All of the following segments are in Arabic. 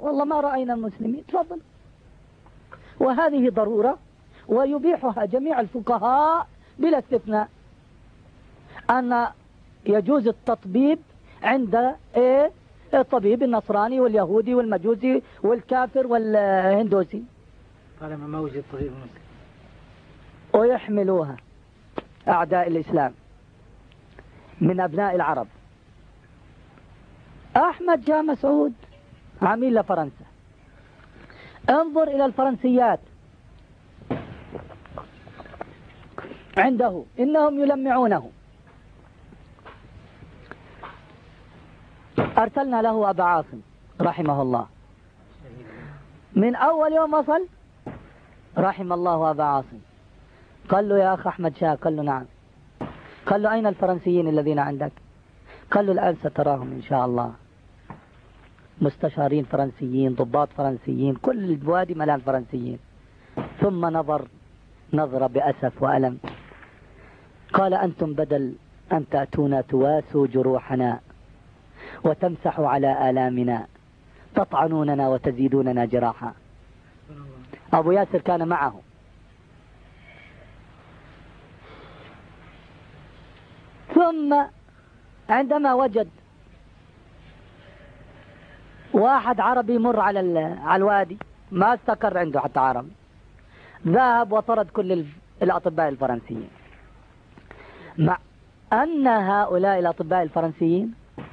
والله ما رأينا المسلمين، تفضل. وهذه ضرورة ويبيحها جميع الفقهاء بلا استثناء، أن يجوز التطبيب عند الطبيب النصراني واليهودي والمجوسي والكافر والهندوسي طالما ما وجد طبيب مسلم. ويحملوها أعداء الإسلام من أبناء العرب. أحمد شاه مسعود عميل لفرنسا، انظر إلى الفرنسيات عنده، إنهم يلمعونه. أرسلنا له أبا عاصم رحمه الله، من أول يوم وصل رحم الله أبا عاصم، قال له يا أخ أحمد شاه، قال له نعم، قال له أين الفرنسيين الذين عندك؟ قال له الآن ستراهم إن شاء الله، مستشارين فرنسيين، ضباط فرنسيين، كل الوادي ملان فرنسيين. ثم نظر نظرة بأسف وألم، قال أنتم بدل أن تأتونا تواسوا جروحنا وتمسحوا على آلامنا تطعنوننا وتزيدوننا جراحا. أبو ياسر كان معه. ثم عندما وجد واحد عربي يمر على الوادي، ما استقر عنده حتى عربي، ذهب وطرد كل الأطباء الفرنسيين، مع أن هؤلاء الأطباء الفرنسيين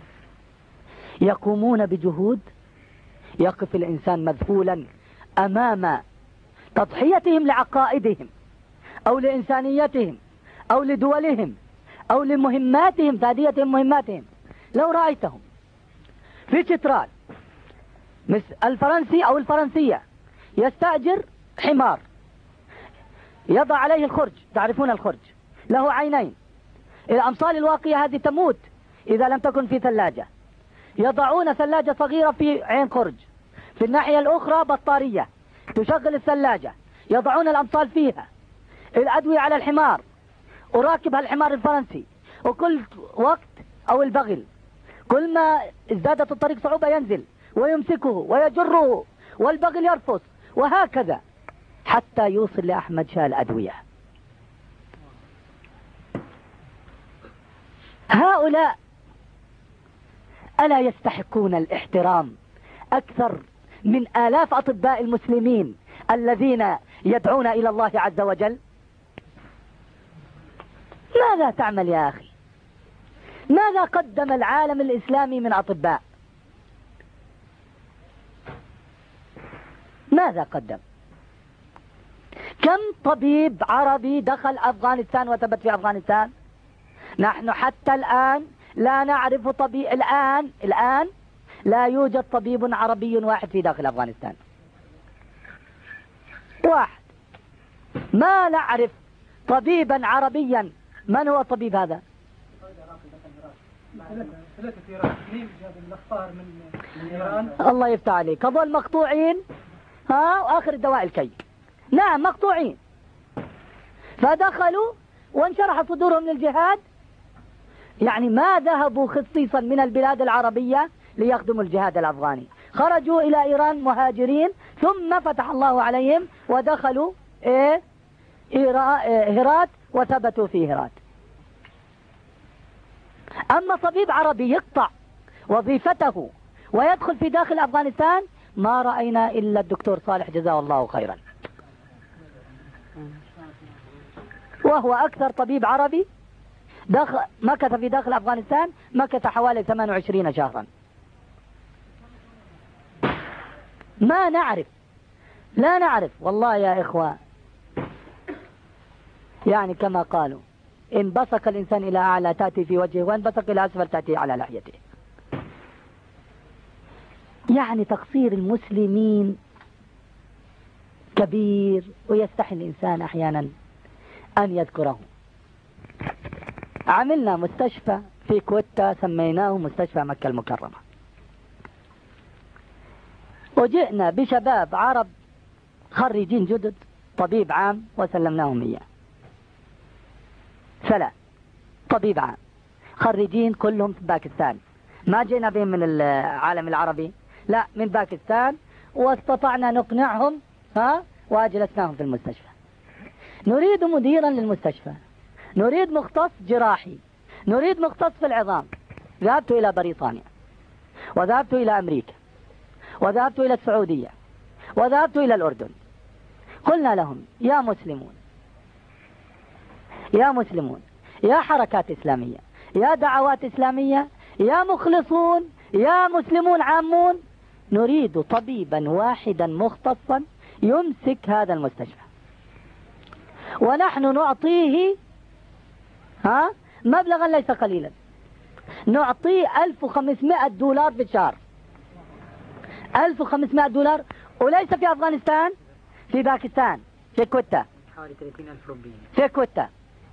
يقومون بجهود يقف الإنسان مذهولا أمام تضحيتهم لعقائدهم أو لإنسانيتهم أو لدولهم أو لمهماتهم، تأديتهم مهماتهم. لو رأيتهم في شترال الفرنسي أو الفرنسية يستأجر حمار يضع عليه الخرج، تعرفون الخرج له عينين، الأمصال الواقية هذه تموت إذا لم تكن في ثلاجة، يضعون ثلاجة صغيرة في عين خرج، في الناحية الأخرى بطارية تشغل الثلاجة، يضعون الأمصال فيها، الأدوية على الحمار، وراكب الحمار الفرنسي، وكل وقت أو البغل كل ما ازدادت الطريق صعوبة ينزل ويمسكه ويجره والبغل يرفص، وهكذا حتى يوصل لأحمد شاه الأدوية. هؤلاء ألا يستحقون الاحترام أكثر من آلاف أطباء المسلمين الذين يدعون إلى الله عز وجل؟ ماذا تعمل يا أخي؟ ماذا قدم العالم الإسلامي من أطباء؟ ماذا قدم؟ كم طبيب عربي دخل أفغانستان وثبت في أفغانستان؟ نحن حتى الآن لا نعرف طبيب، الآن لا يوجد طبيب عربي واحد في داخل أفغانستان، واحد. ما نعرف طبيبا عربيا. من هو الطبيب هذا؟ الله يفتح عليك، هذول مقطوعين، وآخر الدواء الكي، نعم مقطوعين، فدخلوا وانشرح صدورهم للجهاد، يعني ما ذهبوا خصيصا من البلاد العربية ليخدموا الجهاد الأفغاني، خرجوا إلى إيران مهاجرين، ثم فتح الله عليهم ودخلوا هرات وثبتوا في هرات. أما طبيب عربي يقطع وظيفته ويدخل في داخل أفغانستان ما رأينا إلا الدكتور صالح جزاه الله خيرا، وهو أكثر طبيب عربي مكث في داخل أفغانستان، مكث حوالي 28 شهرا. ما نعرف، لا نعرف والله يا إخوة، يعني كما قالوا إن بصق الإنسان إلى أعلى تأتي في وجهه، وإن بصق إلى أسفل تأتي على لحيته. يعني تقصير المسلمين كبير، ويستحي الإنسان أحيانا أن يذكره. عملنا مستشفى في كويتا سميناه مستشفى مكة المكرمة، وجئنا بشباب عرب خريجين جدد طبيب عام وسلمناهم إياه، 3 طبيب عام خريجين كلهم في باكستان، ما جينا بهم من العالم العربي، لا من باكستان، واستطعنا نقنعهم وأجلسناهم في المستشفى. نريد مديرا للمستشفى، نريد مختص جراحي، نريد مختص في العظام. ذهبت إلى بريطانيا، وذهبت إلى أمريكا، وذهبت إلى السعودية، وذهبت إلى الأردن. قلنا لهم يا مسلمون، يا مسلمون، يا حركات إسلامية، يا دعوات إسلامية، يا مخلصون، يا مسلمون عامون، نريد طبيبا واحدا مختصا يمسك هذا المستشفى، ونحن نعطيه مبلغا ليس قليلا، نعطيه 1500 دولار في الشهر. 1500 دولار، وليس في أفغانستان، في باكستان، في كويتا، حوالي 30,000 روبية في كويتا.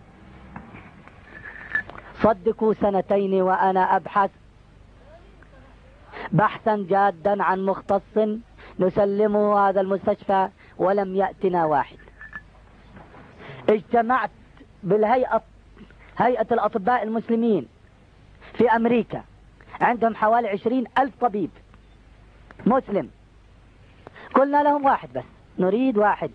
صدقوا 2 وأنا أبحث بحثا جادا عن مختص نسلمه هذا المستشفى، ولم يأتنا واحد. اجتمعت بالهيئة، هيئة الأطباء المسلمين في أمريكا، عندهم حوالي 20,000 طبيب مسلم. قلنا لهم واحد بس، نريد واحد.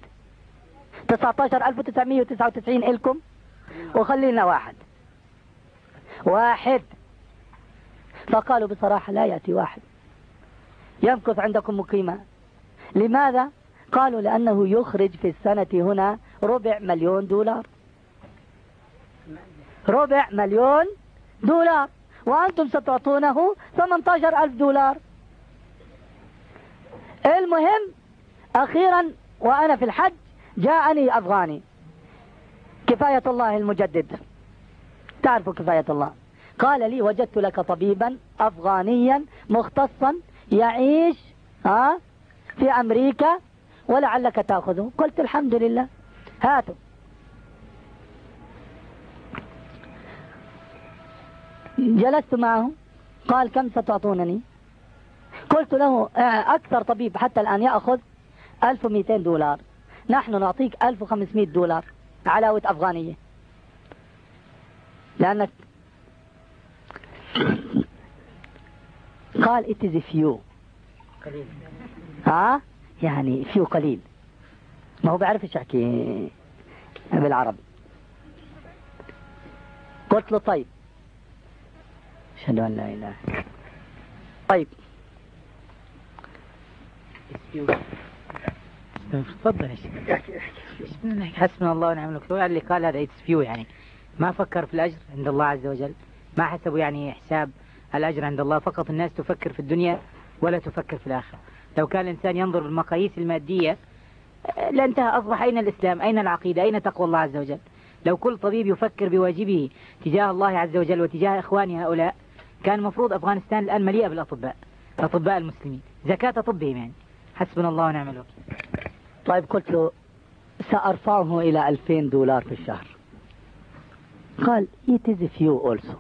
19,999 إلكم، وخلينا واحد. فقالوا بصراحة لا يأتي واحد، يمكث عندكم مقيمة. لماذا؟ قالوا لأنه يخرج في السنة هنا 250,000 دولار. 250,000 دولار، وأنتم ستعطونه 18,000 دولار. المهم أخيرا وأنا في الحج جاءني أفغاني، كفاية الله المجدد، تعرفوا كفاية الله، قال لي وجدت لك طبيبا أفغانيا مختصا يعيش في أمريكا ولعلك تأخذه. قلت الحمد لله، هاتوا. جلست معه، قال كم ستعطونني؟ قلت له أكثر طبيب حتى الآن يأخذ 1200 دولار، نحن نعطيك 1500 دولار علاوة أفغانية، لأنك قال it is few، قليل. يعني few قليل، ما هو بيعرفش يحكي بالعربي. قلت له طيب، أشهد أن لا إله، طيب تفضل يا شيخ. حسبنا الله ونعم الوكيل. اللي قال هذا فيو يعني ما فكر في الأجر عند الله عز وجل، ما حسبوا يعني حساب الأجر عند الله. فقط الناس تفكر في الدنيا ولا تفكر في الآخرة. لو كان الإنسان ينظر بالمقاييس المادية لانتهى، أصبح أين الإسلام؟ أين العقيدة؟ أين تقوى الله عز وجل؟ لو كل طبيب يفكر بواجبه تجاه الله عز وجل وتجاه إخوانه هؤلاء، كان المفروض أفغانستان الآن مليئة بالأطباء، أطباء المسلمين، زكاة طبهم يعني. حسبنا الله ونعم الوكيل. طيب قلت له سأرفعه إلى 2000 دولار في الشهر. قال it is few also.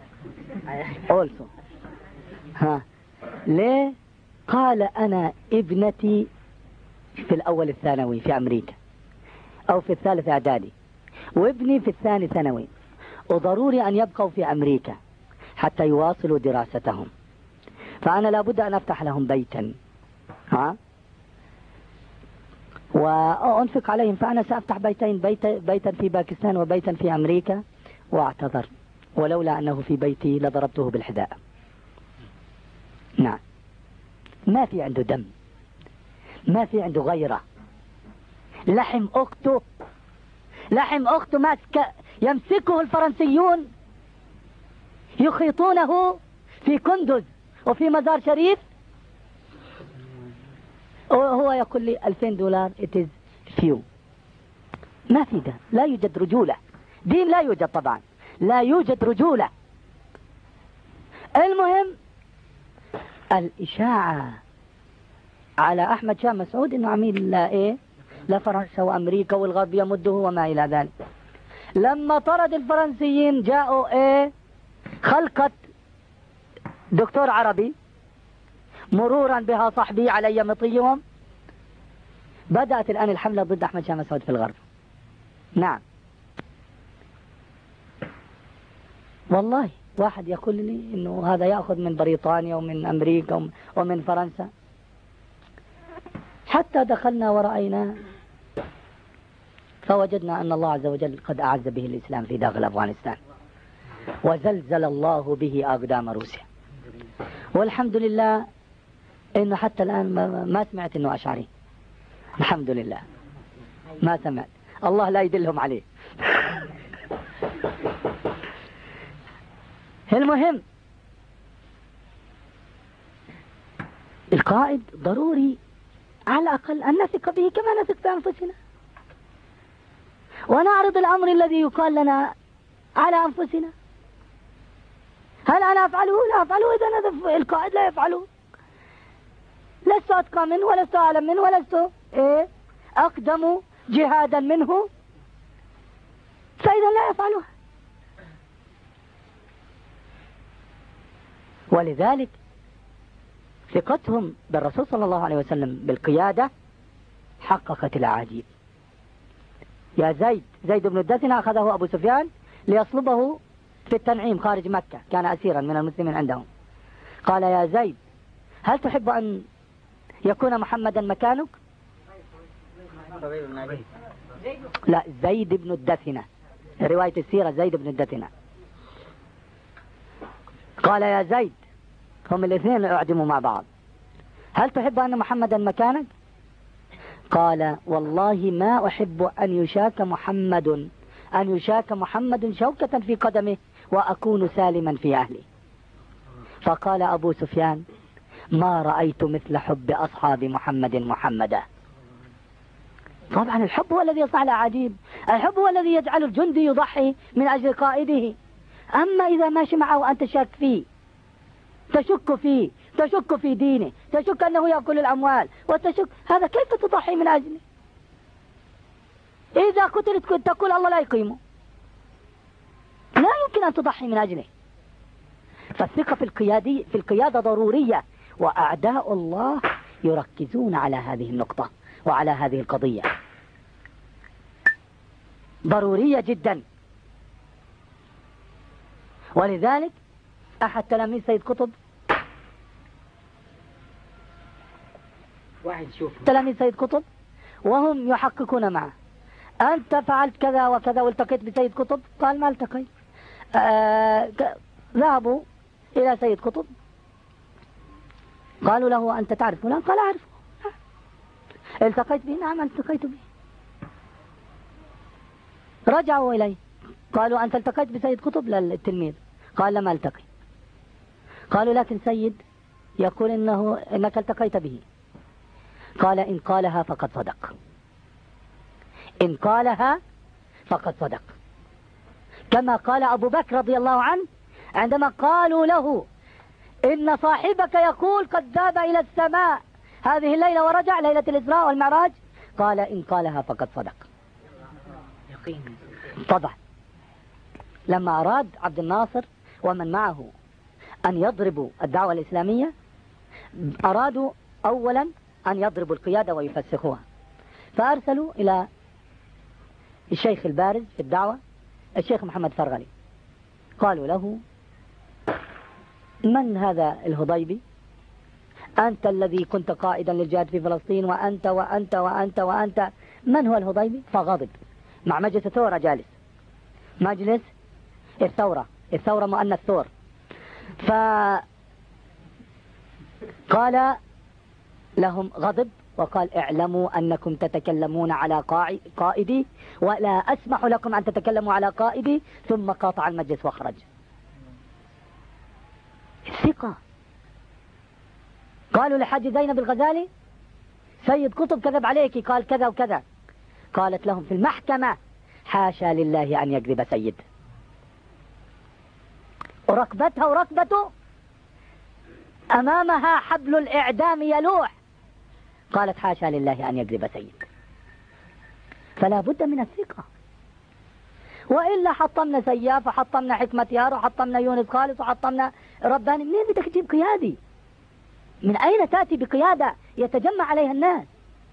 ليه؟ قال أنا ابنتي في الأول الثانوي في أمريكا، أو في الثالث إعدادي، وابني في الثاني ثانوي، وضروري أن يبقوا في أمريكا حتى يواصلوا دراستهم، فأنا لابد أن أفتح لهم بيتا وأنفق عليهم، فأنا سأفتح بيتين، بيتا في باكستان وبيتا في أمريكا. واعتذر، ولولا أنه في بيتي لضربته بالحذاء. نعم، ما في عنده دم، ما في عنده غيرة. لحم أخته يمسكه الفرنسيون يخيطونه في كندز وفي مزار شريف، وهو يقول لي 2000 دولار it is few. ما في ده، لا يوجد رجولة، دين لا يوجد طبعا، لا يوجد رجولة. المهم الإشاعة على أحمد شاه مسعود إنه عميل لفرنسا وأمريكا والغرب يمده وما إلى ذلك. لما طرد الفرنسيين جاءوا خلقت دكتور عربي مرورا بها صحبي علي مطيهم. بدأت الآن الحملة ضد أحمد شاه مسعود في الغرب. نعم والله واحد يقول لي إنه هذا يأخذ من بريطانيا ومن أمريكا ومن فرنسا. حتى دخلنا ورأينا فوجدنا أن الله عز وجل قد أعز به الإسلام في داخل أفغانستان، وزلزل الله به أقدام روسيا. والحمد لله إنه حتى الآن ما سمعت إنه أشعري، الحمد لله ما سمعت، الله لا يدلهم عليه. المهم القائد ضروري على الأقل أن نثق به كما نثق بأنفسنا، ونعرض الأمر الذي يقال لنا على أنفسنا. هل أنا أفعله؟ لا أفعله إذا القائد لا يفعله. لست أتقى منه ولست أعلم منه ولست أقدم جهادا منه، فإذا لا يفعلها. ولذلك ثقتهم بالرسول صلى الله عليه وسلم بالقيادة حققت العجيب. يا زيد بن الدثنة أخذه أبو سفيان ليصلبه في التنعيم خارج مكة، كان أسيرا من المسلمين عندهم. قال يا زيد هل تحب أن يكون محمدا مكانك؟ لا، زيد بن الدثنة، رواية السيرة زيد بن الدثنة. قال يا زيد، هم الاثنين أعدموا مع بعض، هل تحب أن محمدا مكانك؟ قال والله ما أحب أن يشاك محمد شوكة في قدمه وأكون سالما في أهلي. فقال أبو سفيان ما رأيت مثل حب أصحاب محمدا. طبعا الحب هو الذي يصنع الأعاجيب، الحب هو الذي يجعل الجندي يضحي من أجل قائده. أما إذا ماشي معه وأنت شاك فيه، تشك في دينه، تشك أنه يأكل الأموال، وتشك هذا، كيف تضحي من أجله؟ إذا قتلت كنت تقول الله لا يقيمه، لا يمكن أن تضحي من أجله. فالثقة في القيادة ضرورية، وأعداء الله يركزون على هذه النقطة وعلى هذه القضية، ضرورية جدا. ولذلك أحد تلاميذ سيد قطب، تلاميذ سيد قطب وهم يحققون معه، أنت فعلت كذا وكذا والتقيت بسيد قطب؟ قال ما التقيت. ذهبوا إلى سيد قطب، قالوا له أنت تعرف فلان؟ قال أعرفه. التقيت به؟ نعم التقيت به. رجعوا إليه قالوا أنت التقيت بسيد قطب؟ للتلميذ قال لم التقي. قالوا لكن سيد يقول إنك التقيت به. قال إن قالها فقد صدق، إن قالها فقد صدق، كما قال أبو بكر رضي الله عنه عندما قالوا له إن صاحبك يقول قد ذهب إلى السماء هذه الليلة ورجع، ليلة الإسراء والمعراج، قال إن قالها فقد صدق. طبعا لما أراد عبد الناصر ومن معه أن يضربوا الدعوة الإسلامية، أرادوا أولا أن يضربوا القيادة ويفسخوها، فأرسلوا إلى الشيخ البارز في الدعوة الشيخ محمد فرغلي، قالوا له من هذا الهضيبي؟ أنت الذي كنت قائدا للجهاد في فلسطين، وأنت وأنت وأنت وأنت، من هو الهضيبي؟ فغضب، مع مجلس الثورة جالس، مجلس الثورة مؤنث ثور. فقال لهم غضب وقال اعلموا أنكم تتكلمون على قائدي ولا أسمح لكم أن تتكلموا على قائدي، ثم قاطع المجلس وخرج. الثقة. قالوا لحاج زينب الغزالي سيد قطب كذب عليك، قال كذا وكذا، قالت لهم في المحكمة حاشا لله أن يكذب سيد. وركبتها وركبته أمامها حبل الإعدام يلوح، قالت حاشا لله أن يكذب سيد. فلا بد من الثقة، وإلا حطمنا سياف وحطمنا حكمة يار وحطمنا يونس خالص وحطمنا رباني. منين بدك تجيب قيادي؟ من أين تأتي بقيادة يتجمع عليها الناس؟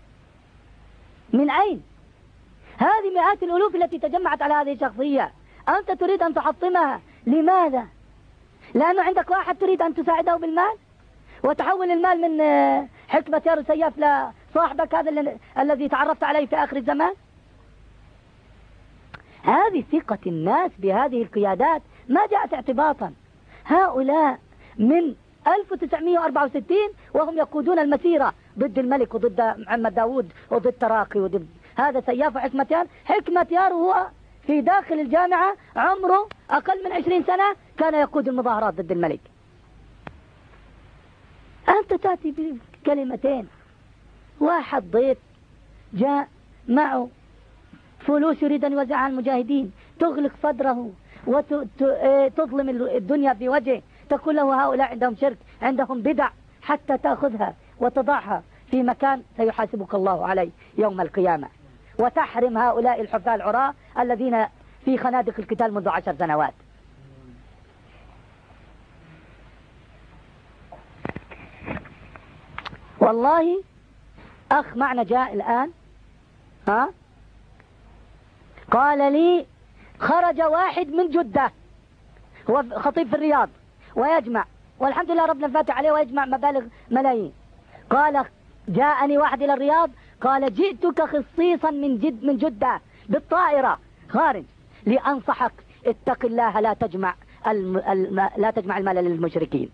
من أين؟ هذه مئات الألوف التي تجمعت على هذه الشخصية، أنت تريد أن تحطمها، لماذا؟ لأنه عندك واحد تريد أن تساعده بالمال وتحول المال من حكمة يار سياف لصاحبك هذا الذي تعرفت عليه في آخر الزمان. هذه ثقة الناس بهذه القيادات ما جاءت اعتباطا. هؤلاء من 1964 وهم يقودون المسيرة ضد الملك وضد محمد داود وضد تراقي وضد هذا سياف وحكمة يار. حكمة يار هو في داخل الجامعة عمره أقل من 20 سنة كان يقود المظاهرات ضد الملك. أنت تأتي بكلمتين، واحد ضيف جاء معه فلوس يريد أن يوزعها على المجاهدين، تغلق صدره وتظلم الدنيا في وجهه، تقول له هؤلاء عندهم شرك، عندهم بدع، حتى تأخذها وتضعها في مكان سيحاسبك الله عليه يوم القيامة، وتحرم هؤلاء الحفاة العراة الذين في خنادق القتال منذ 10 سنوات. والله أخ معنا جاء الآن قال لي خرج واحد من جدة، هو خطيب في الرياض ويجمع، والحمد لله ربنا فاتح عليه ويجمع مبالغ ملايين. قال جاءني واحد إلى الرياض قال جئتك خصيصا من جدة بالطائرة خارج لأنصحك اتق الله لا تجمع المال للمشركين.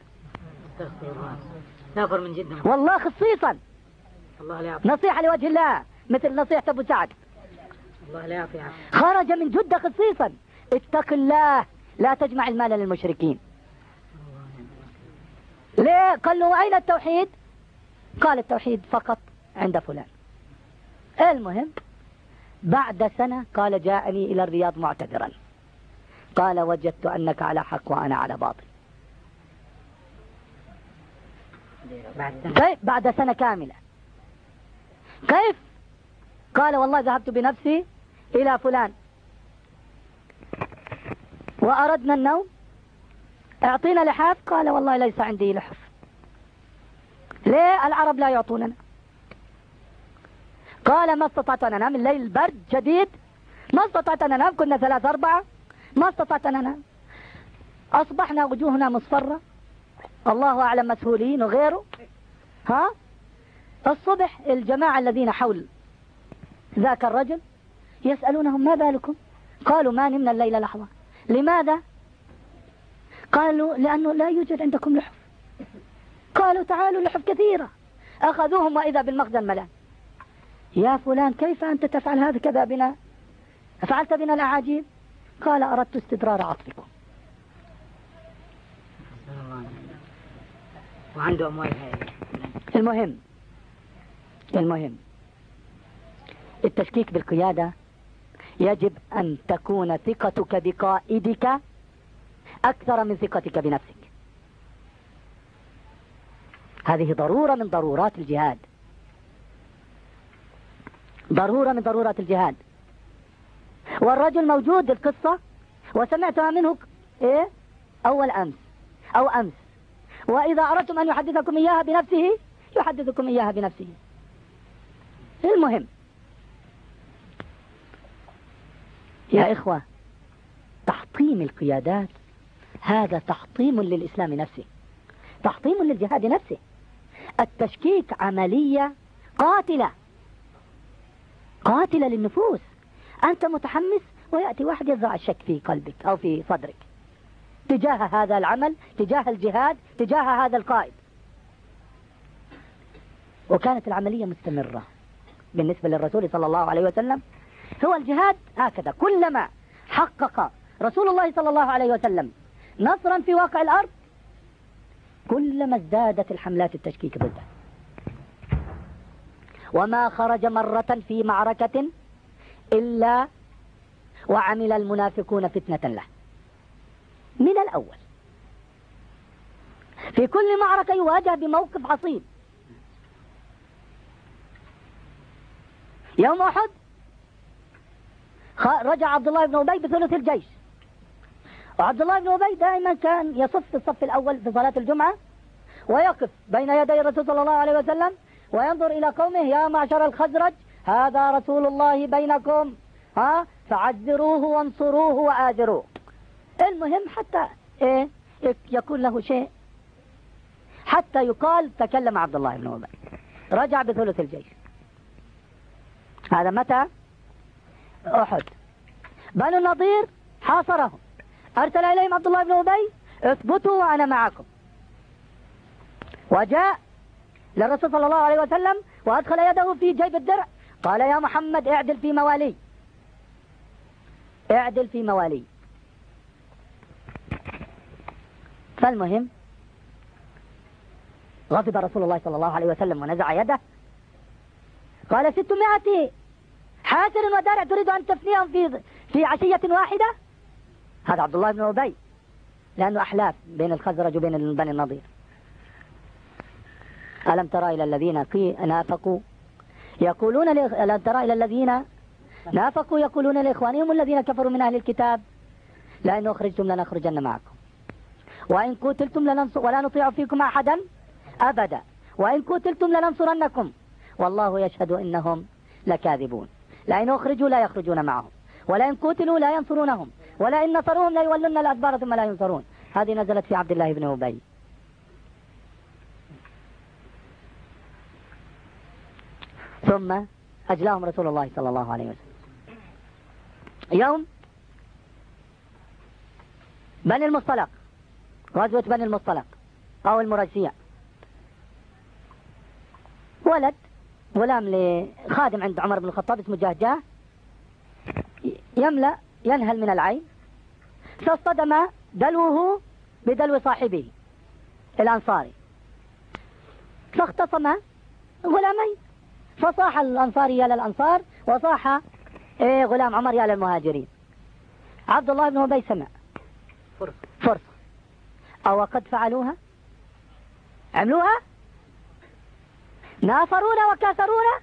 نافر من جدة والله خصيصا، الله لا يعافي، نصيحة لوجه الله مثل نصيحة أبو سعد. الله لا يعافي. خرج من جدة خصيصا اتق الله لا تجمع المال للمشركين. ليه؟ قال له أين التوحيد؟ قال التوحيد فقط عند فلان. المهم بعد سنة قال جاءني إلى الرياض معتذرا، قال وجدت أنك على حق وأنا على باطل. كيف؟ بعد سنة كاملة. كيف؟ قال والله ذهبت بنفسي إلى فلان وأردنا النوم، اعطينا لحاف، قال والله ليس عندي لحف. ليه؟ العرب لا يعطوننا. قال ما استطعت أن أنام، الليل البرد شديد، ما استطعت أن أنام، كنا 3 4، ما استطعت أن أنام. أصبحنا وجوهنا مصفرة، الله أعلم مسهولين وغيره. الصبح الجماعة الذين حول ذاك الرجل يسألونهم ما بالكم؟ قالوا ما نمنا الليلة لحظة. لماذا؟ قالوا لأنه لا يوجد عندكم لحف. قالوا تعالوا لحف كثيرة. أخذوهم وإذا بالمخزن ملأ. يا فلان كيف أنت تفعل هذا كذا بنا؟ فعلت بنا الأعاجيب؟ قال أردت استدرار عطفكم. وعنده أموال هائلة. المهم التشكيك بالقيادة يجب أن تكون ثقتك بقائدك أكثر من ثقتك بنفسك. هذه ضرورة من ضرورات الجهاد، ضرورة من ضرورات الجهاد. والرجل موجود القصة وسمعتها منه أول أمس أو أمس، وإذا أردتم أن يحدثكم إياها بنفسه يحدثكم إياها بنفسه. المهم يا إخوة، تحطيم القيادات هذا تحطيم للإسلام نفسه، تحطيم للجهاد نفسه. التشكيك عملية قاتلة للنفوس. أنت متحمس ويأتي واحد يزرع الشك في قلبك أو في صدرك تجاه هذا العمل، تجاه الجهاد، تجاه هذا القائد. وكانت العملية مستمرة بالنسبة للرسول صلى الله عليه وسلم. هو الجهاد هكذا، كلما حقق رسول الله صلى الله عليه وسلم نصرا في واقع الأرض كلما ازدادت الحملات التشكيك ضده. وما خرج مرة في معركة إلا وعمل المنافقون فتنة له من الأول. في كل معركة يواجه بموقف عصيب. يوم أحد رجع عبد الله بن أبي بثلث الجيش، وعبد الله بن أبي دائما كان يصف في الصف الأول في صلاة الجمعة ويقف بين يدي الرسول صلى الله عليه وسلم وينظر إلى قومه: يا معشر الخزرج هذا رسول الله بينكم، فعذروه وانصروه وآذروه. المهم حتى يكون له شيء، حتى يقال تكلم عبد الله بن أبي، رجع بثلث الجيش. هذا متى؟ أحد. بنو النضير حاصرهم، أرسل إليهم عبد الله بن أبي اثبتوا وأنا معكم، وجاء للرسول صلى الله عليه وسلم وأدخل يده في جيب الدرع، قال يا محمد اعدل في موالي، اعدل في موالي. فالمهم غضب رسول الله صلى الله عليه وسلم ونزع يده، قال 600 حاسر ودارع تريد أن تفنيهم في عشية واحدة؟ هذا عبد الله بن أبي، لأنه أحلاف بين الخزرج وبين بني النضير. ألم ترى إلى الذين نافقوا يقولون ألم ترى إلى الذين نافقوا يقولون لإخوانهم الذين كفروا من أهل الكتاب لئن أخرجتم لنخرجن معكم وإن قتلتم ولا نطيع فيكم أحدا أبدا وإن قتلتم لننصرنكم والله يشهد إنهم لكاذبون. لئن أخرجوا لا يخرجون معهم ولئن قتلوا لا ينصرونهم ولئن نصروهم لا يولون الأدبار ثم لا ينصرون. هذه نزلت في عبد الله بن أبي. ثم أجلاهم رسول الله صلى الله عليه وسلم. يوم بني المصطلق، غزوة بني المصطلق أو المريسية، ولد غلام لخادم عند عمر بن الخطاب اسمه جهجاه ينهل من العين، فاصطدم دلوه بدلو صاحبه الأنصاري، فاختصم غلامين، فصاح الأنصاري يا للأنصار وصاح غلام عمر يا للمهاجرين. عبد الله بن أبي سمع فرصة، أو قد فعلوها، عملوها، نافرونا وكاثرونا.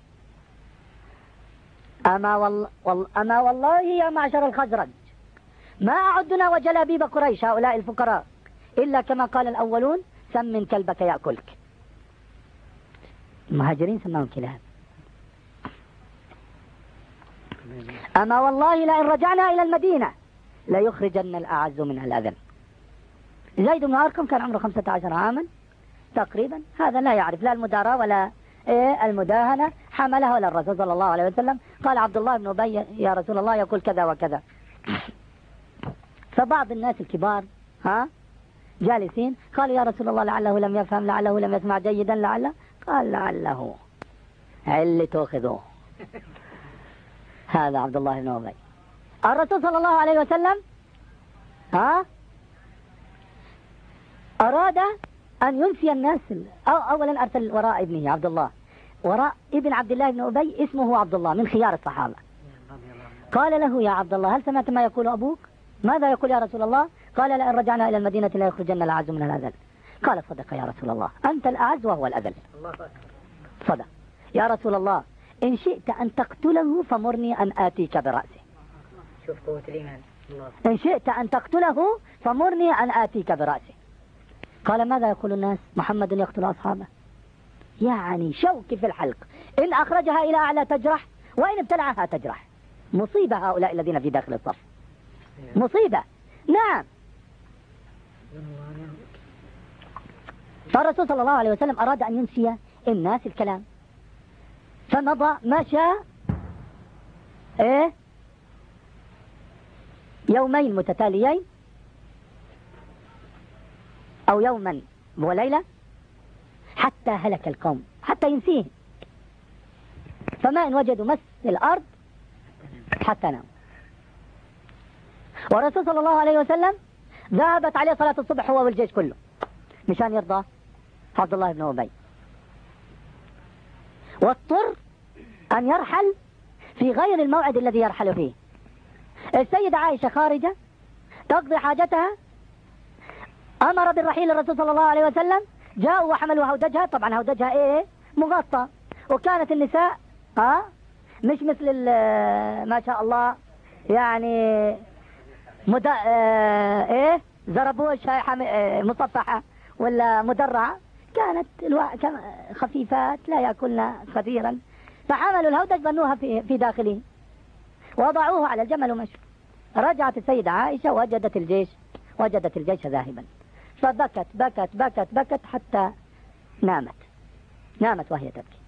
أما والله يا معشر الخزرج ما أعدنا وجلابيب قريش هؤلاء الفقراء إلا كما قال الأولون سمن كلبك يأكلك. المهاجرين سماهم كلاب. أما والله لئن رجعنا إلى المدينة ليخرجن الأعز منها الأذل. زيد بن أرقم كان عمره 15 عاما تقريبا، هذا لا يعرف لا المداراة ولا المداهنة، حملها ولا الرسول صلى الله عليه وسلم. قال عبد الله بن أبي يا رسول الله يقول كذا وكذا. فبعض الناس الكبار جالسين قال يا رسول الله لعله لم يفهم، لعله لم يسمع جيدا، لعله. قال لعله اللي تأخذوه. هذا عبد الله بن أبي. الرسول صلى الله عليه وسلم أراد أن ينسي الناس. أولا أرسل وراء ابنه عبد الله، وراء ابن عبد الله بن أبي اسمه عبد الله من خيار الصحابة. قال له يا عبد الله هل سمعت ما يقول أبوك؟ ماذا يقول يا رسول الله؟ قال لئن رجعنا إلى المدينة لا يخرجن الأعز من الأذل. قال صدق يا رسول الله، أنت الأعز وهو الأذل. صدق يا رسول الله، إن شئت أن تقتله فمرني أن آتيك برأسه. شوف قوة الإيمان. إن شئت أن تقتله فمرني أن آتيك برأسه. قال ماذا يقول الناس؟ محمد يقتل أصحابه. يعني شوك في الحلق، إن أخرجها إلى أعلى تجرح وإن ابتلعها تجرح. مصيبة هؤلاء الذين في داخل الصف، مصيبة. نعم. فالرسول صلى الله عليه وسلم أراد أن ينسي الناس الكلام، فمضى مشى يومين متتاليين أو يوما وليلة حتى هلك القوم، حتى ينسيه. فما إن وجدوا مس الأرض حتى نام. والرسول صلى الله عليه وسلم ذهبت عليه صلاة الصبح هو والجيش كله مشان يرضى عبد الله بن أبي، واضطر أن يرحل في غير الموعد الذي يرحل فيه. السيدة عائشة خارجة تقضي حاجتها، أمر بالرحيل الرسول صلى الله عليه وسلم، جاءوا وحملوا هودجها. طبعا هودجها مغطى، وكانت النساء مش مثل ما شاء الله يعني زربوش مصفحة ولا مدرعة، كانت خفيفات لا يأكلن كثيرا، فحملوا الهودج ظنوها في داخله وضعوه على الجمل ومشوا. رجعت السيدة عائشة وجدت الجيش وجدت الجيش ذاهبا، فبكت بكت بكت بكت حتى نامت وهي تبكي.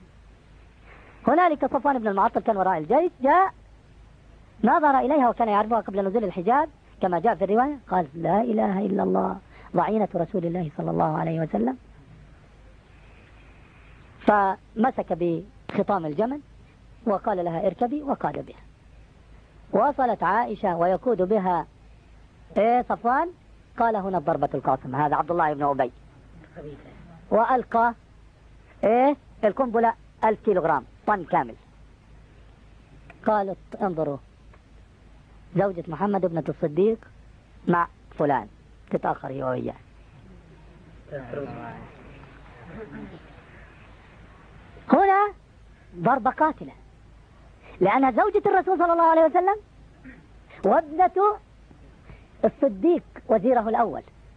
هنالك صفوان بن المعطل كان وراء الجيش، جاء نظر إليها وكان يعرفها قبل نزول الحجاب كما جاء في الرواية، قال لا إله إلا الله ضعينة رسول الله صلى الله عليه وسلم. فمسك بخطام الجمل وقال لها اركبي وقاد بها. وصلت عائشة ويقود بها صفوان، قال هنا الضربة القاصمة، هذا عبد الله بن أبي، وألقى القنبلة 1000 كيلوغرام، طن كامل. قالت انظروا زوجة محمد ابنة الصديق مع فلان، تتأخر هي وياه. هنا ضربة قاتلة، لأنها زوجة الرسول صلى الله عليه وسلم وابنة الصديق وزيره الأول.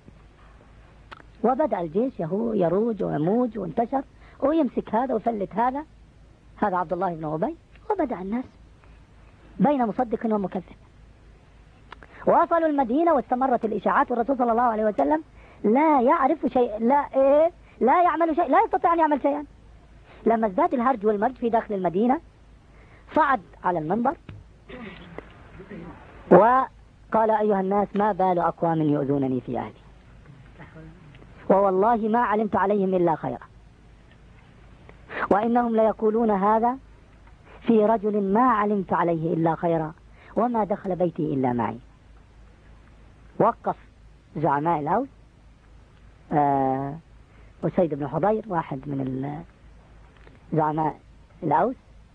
وبدأ الجيش يروج ويموج وانتشر ويمسك هذا ويفلت هذا عبد الله بن أبي، وبدأ الناس بين مصدق ومكذب. وصلوا المدينة واستمرت الإشاعات، والرسول صلى الله عليه وسلم لا يعرف شيء، لا يعمل شيء، لا يستطيع أن يعمل شيئا. لما ازداد الهرج والمرج في داخل المدينة صعد على المنبر وقال أيها الناس ما بال أقوام يؤذونني في أهلي، ووالله ما علمت عليهم إلا خيرا، وإنهم ليقولون هذا في رجل ما علمت عليه إلا خيرا وما دخل بيتي إلا معي. وقف زعماء الأوس، وسيد بن حضير واحد من زعماء الأوس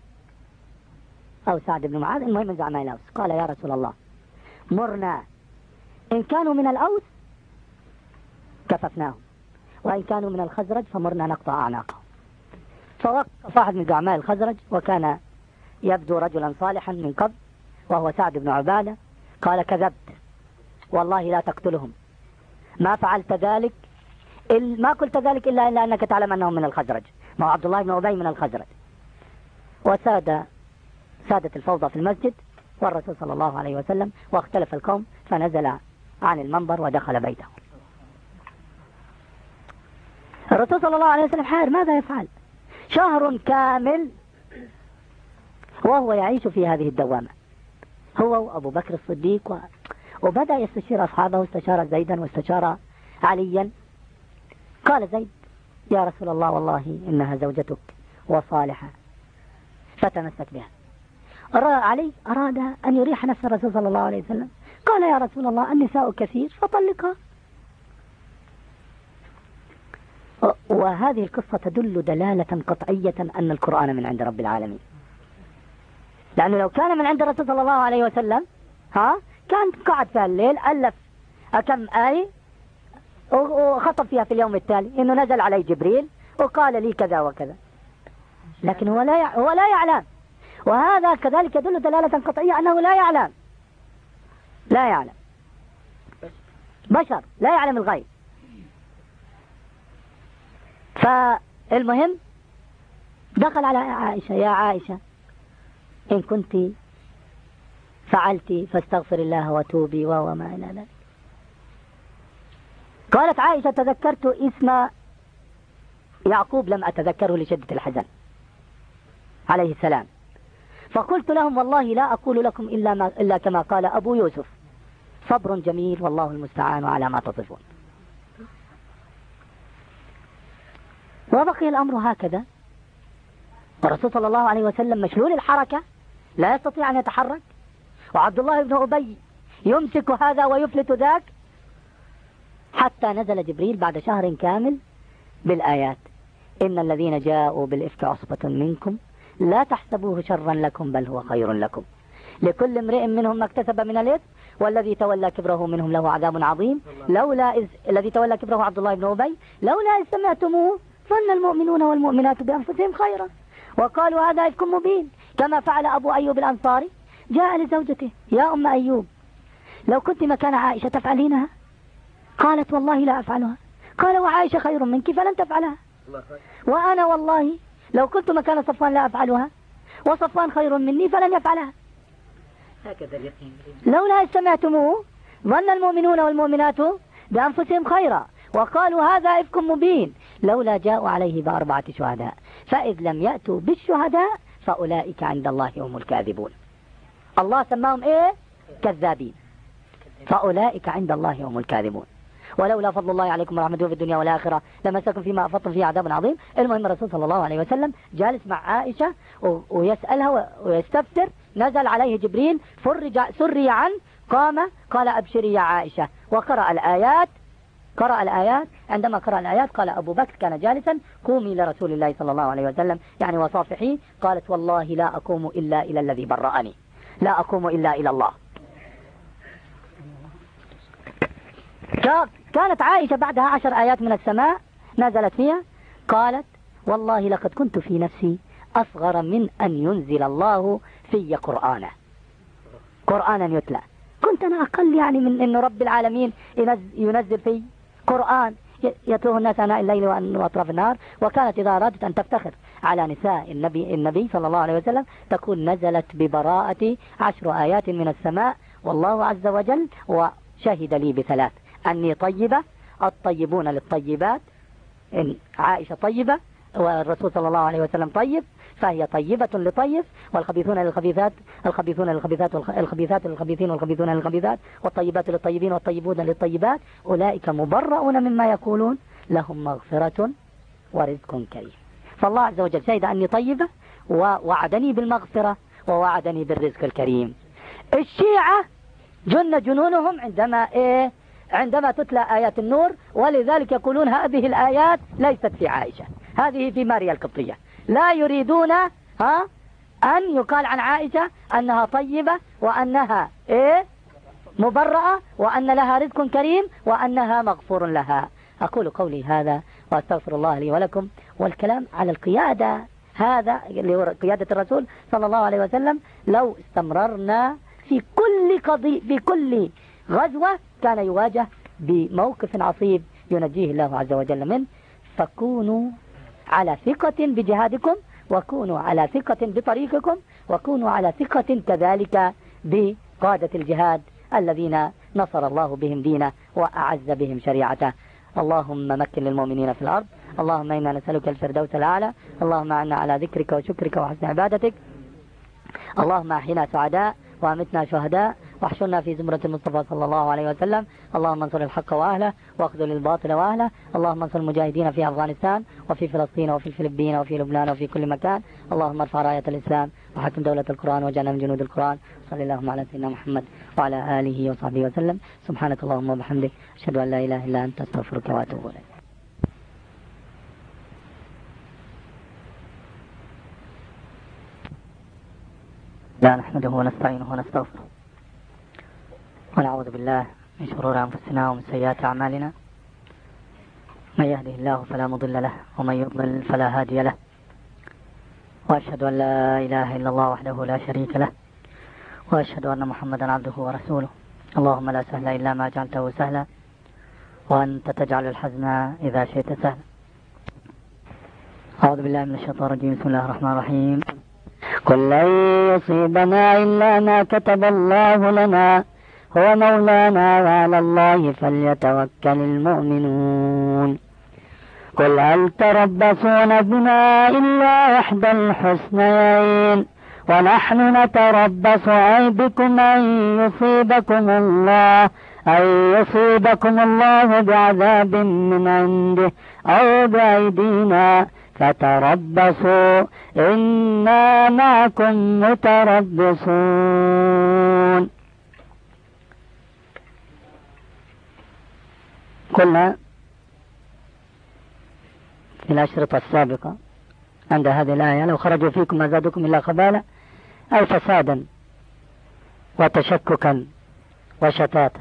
أو سعد بن معاذ، المهم من زعماء الأوس، قال يا رسول الله مرنا، إن كانوا من الأوس كففناهم، وإن كانوا من الخزرج فمرنا نقطع أعناقهم. فوقف واحد من زعماء الخزرج وكان يبدو رجلا صالحا من قبل وهو سعد بن عبادة، قال كذبت والله لا تقتلهم، ما فعلت ذلك، ما قلت ذلك إلا أنك تعلم أنهم من الخزرج، ما هو عبد الله بن أبي من الخزرج. سادت الفوضى في المسجد والرسول صلى الله عليه وسلم، واختلف القوم، فنزل عن المنبر ودخل بيته. الرسول صلى الله عليه وسلم حائر ماذا يفعل، شهر كامل وهو يعيش في هذه الدوامة، هو وأبو بكر الصديق وبدأ يستشير أصحابه، استشار زيدا واستشار عليا. قال زيد يا رسول الله والله إنها زوجتك وصالحة، فتمسك بها. علي أراد أن يريح نفس الرسول صلى الله عليه وسلم، قال يا رسول الله النساء كثير فطلقها. وهذه القصة تدل دلالة قطعية أن القرآن من عند رب العالمين، لأنه لو كان من عند الرسول صلى الله عليه وسلم كان قعد في الليل ألف كم آية وخطب فيها في اليوم التالي إنه نزل علي جبريل وقال لي كذا وكذا، لكن هو لا يعلم. وهذا كذلك يدل دلالة قطعية أنه لا يعلم بشر، لا يعلم الغيب. فالمهم دخل على عائشة، يا عائشة إن كنت فعلت فاستغفر الله وتوبي وما إلى ذلك. قالت عائشة تذكرت اسم يعقوب لم أتذكره لشدة الحزن عليه السلام، فقلت لهم والله لا أقول لكم إلا كما قال أبو يوسف، صبر جميل والله المستعان على ما تصفون. وبقي الأمر هكذا، والرسول صلى الله عليه وسلم مشلول الحركة لا يستطيع أن يتحرك، وعبد الله بن أبي يمسك هذا ويفلت ذاك، حتى نزل جبريل بعد شهر كامل بالآيات إن الذين جاءوا بالإفك عصبة منكم لا تحسبوه شرا لكم بل هو خير لكم، لكل امرئ منهم ما اكتسب من الإثم والذي تولى كبره منهم له عذاب عظيم، الذي تولى كبره عبد الله بن أبي لولا إذ سمعتموه ظن المؤمنون والمؤمنات بأنفسهم خيرا وقالوا هذا إفك مبين، كما فعل أبو أيوب الأنصاري، جاء لزوجته يا أم أيوب لو كنت مكان عائشة تفعلينها؟ قالت والله لا أفعلها. قال وعائشة خير منك فلن تفعلها، وأنا والله لو كنت مكان صفوان لا أفعلها، وصفوان خير مني فلن يفعلها. هكذا اليقين. لولا إذ سمعتموه ظن المؤمنون والمؤمنات بأنفسهم خيرا وقالوا هذا إفك مبين لولا جاءوا عليه ب4 شهداء فإذ لم يأتوا بالشهداء فأولئك عند الله هم الكاذبون. الله سماهم إيه؟ كذابين. فأولئك عند الله هم الكاذبون. ولولا فضل الله عليكم ورحمته في الدنيا والآخرة لمسكم فيما أفضتم فيه عذاب عظيم. المهم الرسول صلى الله عليه وسلم جالس مع عائشة ويسألها ويستفسر، نزل عليه جبريل سري عنه، قام قال أبشري يا عائشة وقرأ الآيات. عندما قرأ الآيات قال أبو بكر كان جالسا قومي لرسول الله صلى الله عليه وسلم يعني وصافحي. قالت والله لا أقوم إلا إلى الذي برأني، لا أقوم إلا إلى الله. كانت عائشة بعدها 10 آيات من السماء نزلت فيها قالت والله لقد كنت في نفسي أصغر من أن ينزل الله في قرآنا يتلى. كنت أنا أقل يعني من أن رب العالمين ينزل في قرآن يتلوه الناس آناء الليل وأطراف النهار. وكانت إذا أرادت أن تفتخر على نساء النبي صلى الله عليه وسلم تقول نزلت ببراءة 10 آيات من السماء والله عز وجل وشهد لي ب3 أني طيبة، الطيبون للطيبات، إن عائشة طيبة والرسول صلى الله عليه وسلم طيب فهي طيبة لطيب، والخبيثون للخبيثات، الخبيثون للخبيثات، والخبيثات للخبيثين، والخبيثون للخبيثات، والطيبات للطيبين، والطيبون للطيبات، أولئك مبرؤون مما يقولون لهم مغفرة ورزق كريم. فالله عز وجل شهد أني طيبة ووعدني بالمغفرة ووعدني بالرزق الكريم. الشيعة جنونهم عندما تتلى آيات النور، ولذلك يقولون هذه الآيات ليست في عائشة، هذه في ماريا القبطية. لا يريدون أن يقال عن عائشة أنها طيبة وأنها مبرأة وأن لها رزق كريم وأنها مغفور لها. أقول قولي هذا وأستغفر الله لي ولكم. والكلام على القيادة، هذا قيادة الرسول صلى الله عليه وسلم، لو استمررنا في كل غزوة كان يواجه بموقف عصيب ينجيه الله عز وجل منه. فكونوا على ثقة بجهادكم، وكونوا على ثقة بطريقكم، وكونوا على ثقة كذلك بقادة الجهاد الذين نصر الله بهم دينه وأعز بهم شريعته. اللهم مكن للمؤمنين في الأرض. اللهم إنا نسألك الفردوس الأعلى. اللهم أعنا على ذكرك وشكرك وحسن عبادتك. اللهم أحينا سعداء وأمتنا شهداء واحشرنا في زمرة المصطفى صلى الله عليه وسلم. اللهم انصر الحق وأهله واخذل الباطل وأهله. اللهم انصر المجاهدين في أفغانستان وفي فلسطين وفي الفلبين وفي لبنان وفي كل مكان. اللهم ارفع راية الإسلام وحكم دولة القرآن واجعلنا من جنود القرآن. صلى اللهم على سيدنا محمد وعلى آله وصحبه وسلم. سبحانك اللهم وبحمدك أشهد أن لا إله إلا أنت أستغفرك وأتوب إليك. لا نحمده ونستعينه ونستغفره ونعوذ بالله من شرور أنفسنا ومن سيئات أعمالنا. من يهده الله فلا مضل له ومن يضلل فلا هادي له. وأشهد أن لا إله إلا الله وحده لا شريك له، وأشهد أن محمدا عبده ورسوله. اللهم لا سهل إلا ما جعلته سهلا، وأنت تجعل الحزن إذا شئت سهلا. أعوذ بالله من الشيطان الرجيم. بسم الله الرحمن الرحيم. قل لن يصيبنا إلا ما كتب الله لنا هو مولانا وعلى الله فليتوكل المؤمنون. قل هل تربصون بنا إلا إحدى الحسنيين ونحن نتربص بكم أن يصيبكم الله بعذاب من عنده أو بأيدينا فتربصوا إنا معكم متربصون. قلنا في الأشرطة السابقة عند هذه الآية لو خرجوا فيكم ما زادوكم إلا خبالا أو فسادا وتشككا وشتاتا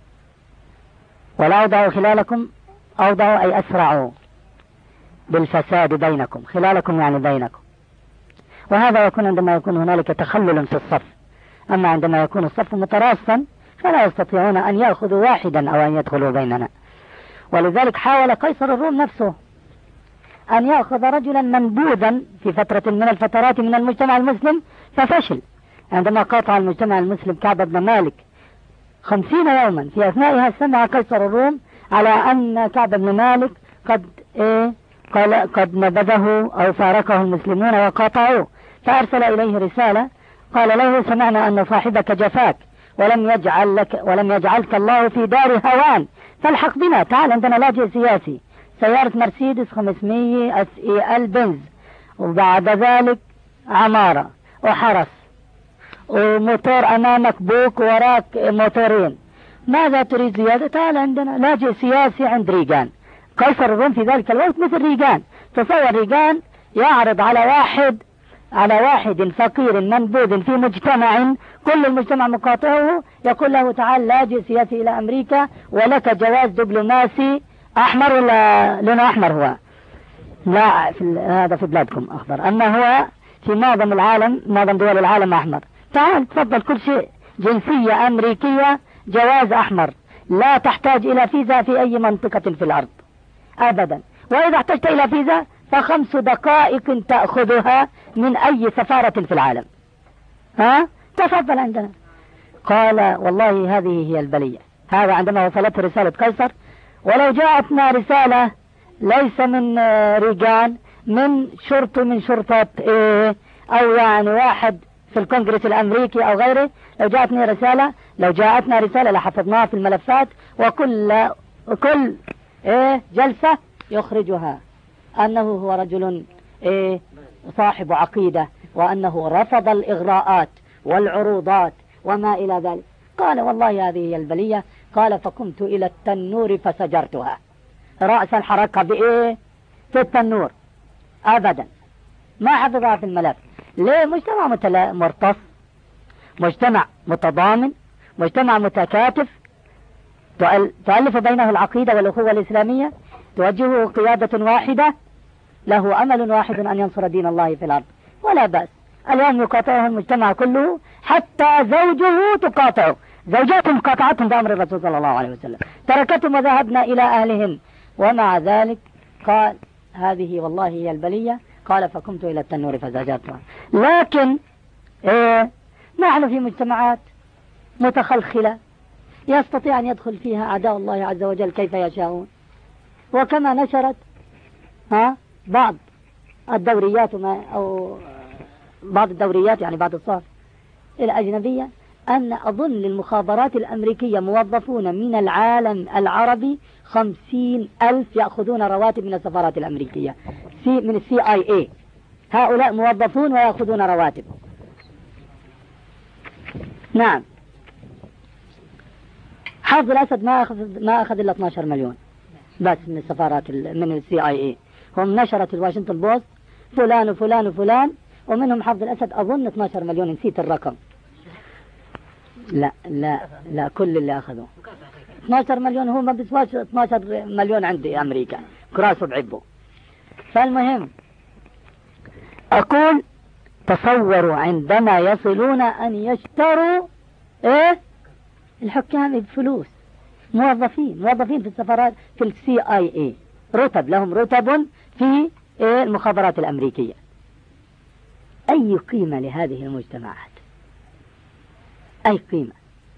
ولا أوضعوا خلالكم. أوضعوا أي أسرعوا بالفساد بينكم، خلالكم يعني بينكم. وهذا يكون عندما يكون هنالك تخلل في الصف. أما عندما يكون الصف متراصا فلا يستطيعون أن يأخذوا واحدا أو أن يدخلوا بيننا. ولذلك حاول قيصر الروم نفسه أن يأخذ رجلا منبوذا في فترة من الفترات من المجتمع المسلم ففشل عندما قاطع المجتمع المسلم كعب بن مالك 50 يوما في أثنائها سمع قيصر الروم على أن كعب بن مالك قد نبذه أو فارقه المسلمون وقاطعوه، فأرسل إليه رسالة قال له: سمعنا أن صاحبك جفاك ولم يجعلك الله في دار هوان، فالحق بنا، تعال عندنا لاجئ سياسي، سيارة مرسيدس 500 البنز، وبعد ذلك عمارة وحرس وموتور أمامك بوك وراك موتورين، ماذا تريد زيادة؟ تعال عندنا لاجئ سياسي عند ريغان. قيصر الروم في ذلك الوقت مثل ريغان، تصور ريغان يعرض على واحد فقير منبوذ في مجتمع كل المجتمع مقاطعه، يقول له: تعال لاجئ سياسي إلى أمريكا ولك جواز دبلوماسي أحمر، ولا لونه أحمر هو؟ لا، هذا في بلادكم أخضر، أما هو في معظم العالم، معظم دول العالم أحمر. تعال تفضل، كل شيء جنسية أمريكية، جواز أحمر، لا تحتاج إلى فيزا في أي منطقة في الأرض أبدا، وإذا احتجت إلى فيزا ف5 دقائق تأخذها من أي سفارة في العالم. تفضل عندنا. قال: والله هذه هي البلية. هذا عندما وصلته رسالة قيصر. ولو جاءتنا رسالة ليس من ريغان، من شرطة أو يعني واحد في الكونغرس الأمريكي أو غيره، لو جاءتنا رسالة لحفظناها في الملفات، وكل جلسة يخرجها أنه هو رجل صاحب عقيدة، وأنه رفض الإغراءات والعروضات وما إلى ذلك. قال: والله هذه هي البلية. قال: فقمت إلى التنور فسجرتها. رأس الحركة في التنور أبدا، ما حفظها في الملف. ليه؟ مجتمع مرتص، مجتمع متضامن، مجتمع متكاتف، تؤلف بينه العقيدة والأخوة الإسلامية، توجهه قيادة واحدة، له أمل واحد أن ينصر دين الله في الأرض، ولا بأس. اليوم يقاطعه المجتمع كله، حتى زوجه تقاطعه، زوجاتهم قاطعتهم بأمر الرسول صلى الله عليه وسلم، تركتهم وذهبنا إلى أهلهم، ومع ذلك قال: هذه والله هي البلية. قال: فقمت إلى التنور فزجرتها. لكن نحن في مجتمعات متخلخلة يستطيع أن يدخل فيها أعداء الله عز وجل كيف يشاءون، وكما نشرت بعض الدوريات أو بعض الدوريات، يعني بعض الصحف الأجنبية، أن أظن للمخابرات الأمريكية موظفون من العالم العربي 50,000 يأخذون رواتب من السفارات الأمريكية، من CIA. هؤلاء موظفون ويأخذون رواتب. نعم. حافظ الأسد ما أخذ إلا 12 مليون بس من السفارات، من CIA. هم نشرت الواشنطن بوست فلان وفلان وفلان، ومنهم حافظ الأسد أظن 12 مليون، نسيت الرقم. لا كل اللي أخذوه 12 مليون، هو ما بيسواش 12 مليون عند أمريكا، كراسه بعبه. فالمهم أقول: تصوروا عندما يصلون أن يشتروا الحكام بفلوس، موظفين في السفارات في CIA، لهم رتب في المخابرات الأمريكية. أي قيمة لهذه المجتمعات؟ أي قيمة؟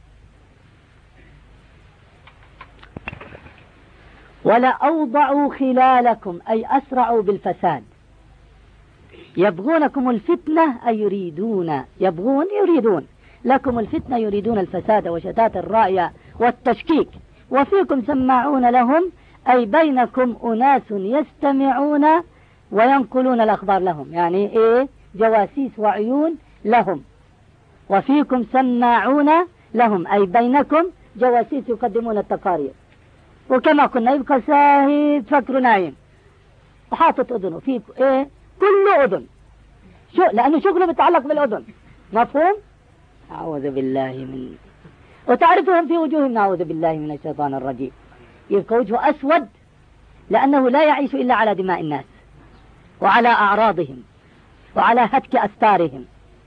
ولا أوضعوا خلالكم، أي أسرعوا بالفساد. يبغونكم الفتنة، أي يريدون لكم الفتنة، يريدون الفساد وشتات الرأي والتشكيك. وفيكم سماعون لهم، أي بينكم أناس يستمعون وينقلون الأخبار لهم، يعني جواسيس وعيون لهم. وفيكم سماعون لهم، أي بينكم جواسيس يقدمون التقارير. وكما كنا يبقى ساهي تفكروا نايم وحاطط أذنه في كل أذن، لأنه شغله بيتعلق بالأذن. مفهوم؟ أعوذ بالله من، وتعرفهم في وجوههم، أعوذ بالله من الشيطان الرجيم. يبقى وجهه أسود لأنه لا يعيش إلا على دماء الناس وعلى أعراضهم وعلى هتك أستارهم.